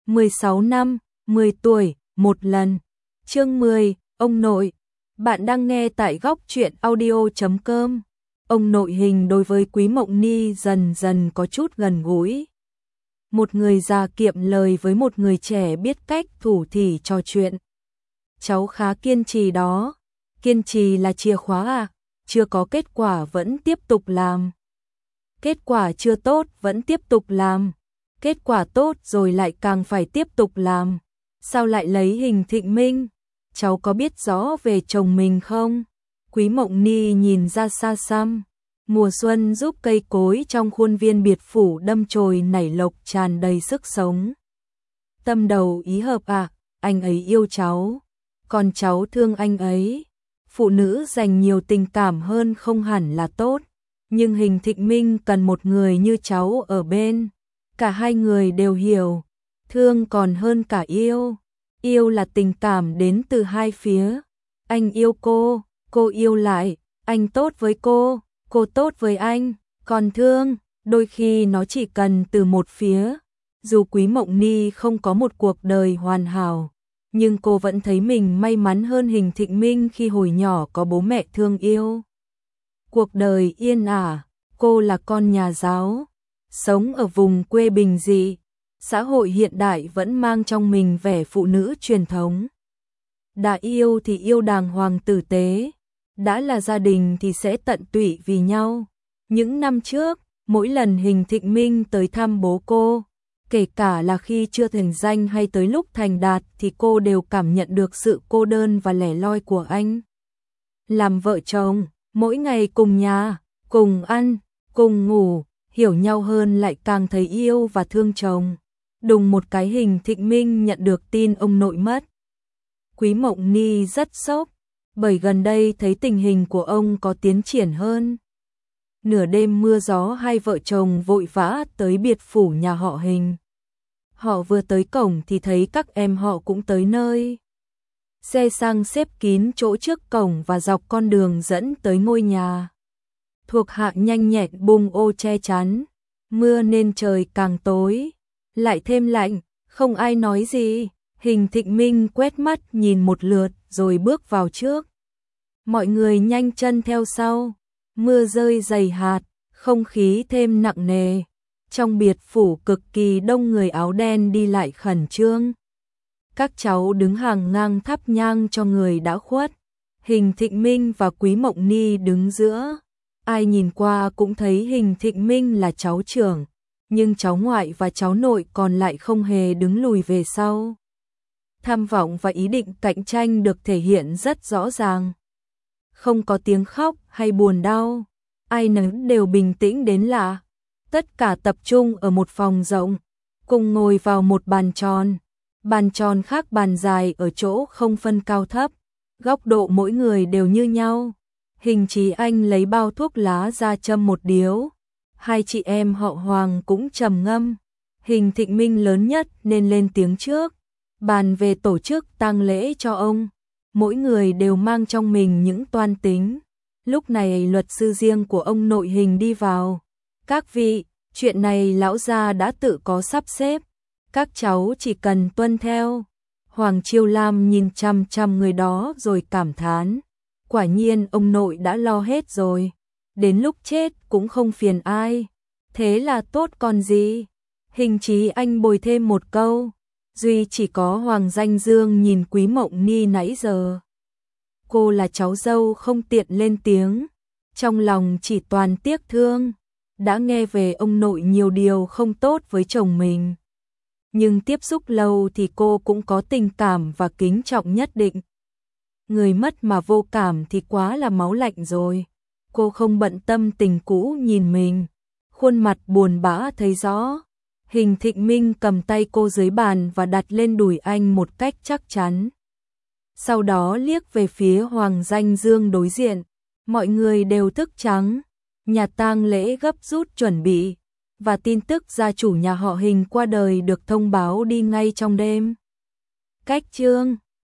16 năm, 10 tuổi, một lần. Chương 10, ông nội. Bạn đang nghe tại góc truyện audio.com. Ông nội Hình đối với Quý Mộng Ni dần dần có chút gần gũi. Một người già kiệm lời với một người trẻ biết cách thủ thỉ trò chuyện. Cháu khá kiên trì đó. Kiên trì là chìa khóa à? Chưa có kết quả vẫn tiếp tục làm. Kết quả chưa tốt vẫn tiếp tục làm. Kết quả tốt rồi lại càng phải tiếp tục làm. Sao lại lấy Hình Thịnh Minh? Cháu có biết rõ về chồng mình không? Quý Mộng Ni nhìn ra xa xăm. Mùa xuân giúp cây cối trong khuôn viên biệt phủ đâm chồi nảy lộc tràn đầy sức sống. Tâm đầu ý hợp à? Anh ấy yêu cháu. Còn cháu thương anh ấy. Phụ nữ dành nhiều tình cảm hơn không hẳn là tốt. Nhưng Hình Thịnh Minh cần một người như cháu ở bên. Cả hai người đều hiểu. Thương còn hơn cả yêu. Yêu là tình cảm đến từ hai phía. Anh yêu cô yêu lại. Anh tốt với cô tốt với anh. Còn thương, đôi khi nó chỉ cần từ một phía. Dù Quý Mộng Ni không có một cuộc đời hoàn hảo, nhưng cô vẫn thấy mình may mắn hơn Hình Thịnh Minh khi hồi nhỏ có bố mẹ thương yêu. Cuộc đời yên ả, cô là con nhà giáo, sống ở vùng quê bình dị. Xã hội hiện đại vẫn mang trong mình vẻ phụ nữ truyền thống. Đã yêu thì yêu đàng hoàng tử tế, đã là gia đình thì sẽ tận tụy vì nhau. Những năm trước, mỗi lần Hình Thịnh Minh tới thăm bố cô, kể cả là khi chưa thành danh hay tới lúc thành đạt thì cô đều cảm nhận được sự cô đơn và lẻ loi của anh. Làm vợ chồng, mỗi ngày cùng nhà, cùng ăn, cùng ngủ, hiểu nhau hơn lại càng thấy yêu và thương chồng. Đùng một cái Hình Thịnh Minh nhận được tin ông nội mất. Quý Mộng Ni rất sốc, bởi gần đây thấy tình hình của ông có tiến triển hơn. Nửa đêm mưa gió hai vợ chồng vội vã tới biệt phủ nhà họ Hình. Họ vừa tới cổng thì thấy các em họ cũng tới nơi. Xe xăng xếp kín chỗ trước cổng và dọc con đường dẫn tới ngôi nhà. Thuộc hạ nhanh nhẹn bung ô che chắn, mưa nên trời càng tối, lại thêm lạnh, không ai nói gì. Hình Thịnh Minh quét mắt nhìn một lượt rồi bước vào trước. Mọi người nhanh chân theo sau, mưa rơi dày hạt, không khí thêm nặng nề. Trong biệt phủ cực kỳ đông người áo đen đi lại khẩn trương. Các cháu đứng hàng ngang thắp nhang cho người đã khuất. Hình Thịnh Minh và Quý Mộng Ni đứng giữa. Ai nhìn qua cũng thấy Hình Thịnh Minh là cháu trưởng, nhưng cháu ngoại và cháu nội còn lại không hề đứng lùi về sau. Tham vọng và ý định cạnh tranh được thể hiện rất rõ ràng. Không có tiếng khóc hay buồn đau, ai nấy đều bình tĩnh đến lạ. Tất cả tập trung ở một phòng rộng, cùng ngồi vào một bàn tròn. Bàn tròn khác bàn dài ở chỗ không phân cao thấp, góc độ mỗi người đều như nhau. Hình Chí Anh lấy bao thuốc lá ra châm một điếu. Hai chị em họ Hoàng cũng trầm ngâm. Hình Thịnh Minh lớn nhất nên lên tiếng trước, bàn về tổ chức tang lễ cho ông. Mỗi người đều mang trong mình những toan tính. Lúc này luật sư riêng của ông nội Hình đi vào. Các vị, chuyện này lão gia đã tự có sắp xếp, các cháu chỉ cần tuân theo. Hoàng Chiêu Lam nhìn chằm chằm người đó rồi cảm thán. Quả nhiên ông nội đã lo hết rồi, đến lúc chết cũng không phiền ai. Thế là tốt còn gì? Hình Chí Anh bồi thêm một câu. Duy chỉ có Hoàng Danh Dương nhìn Quý Mộng Ni nãy giờ. Cô là cháu dâu không tiện lên tiếng, trong lòng chỉ toàn tiếc thương. Đã nghe về ông nội nhiều điều không tốt với chồng mình, nhưng tiếp xúc lâu thì cô cũng có tình cảm và kính trọng nhất định. Người mất mà vô cảm thì quá là máu lạnh rồi. Cô không bận tâm tình cũ nhìn mình, khuôn mặt buồn bã thấy rõ. Hình Thịnh Minh cầm tay cô dưới bàn và đặt lên đùi anh một cách chắc chắn. Sau đó liếc về phía Hoàng Danh Dương đối diện. Mọi người đều thức trắng. Nhà tang lễ gấp rút chuẩn bị, và tin tức gia chủ nhà họ Hình qua đời được thông báo đi ngay trong đêm. Cách chương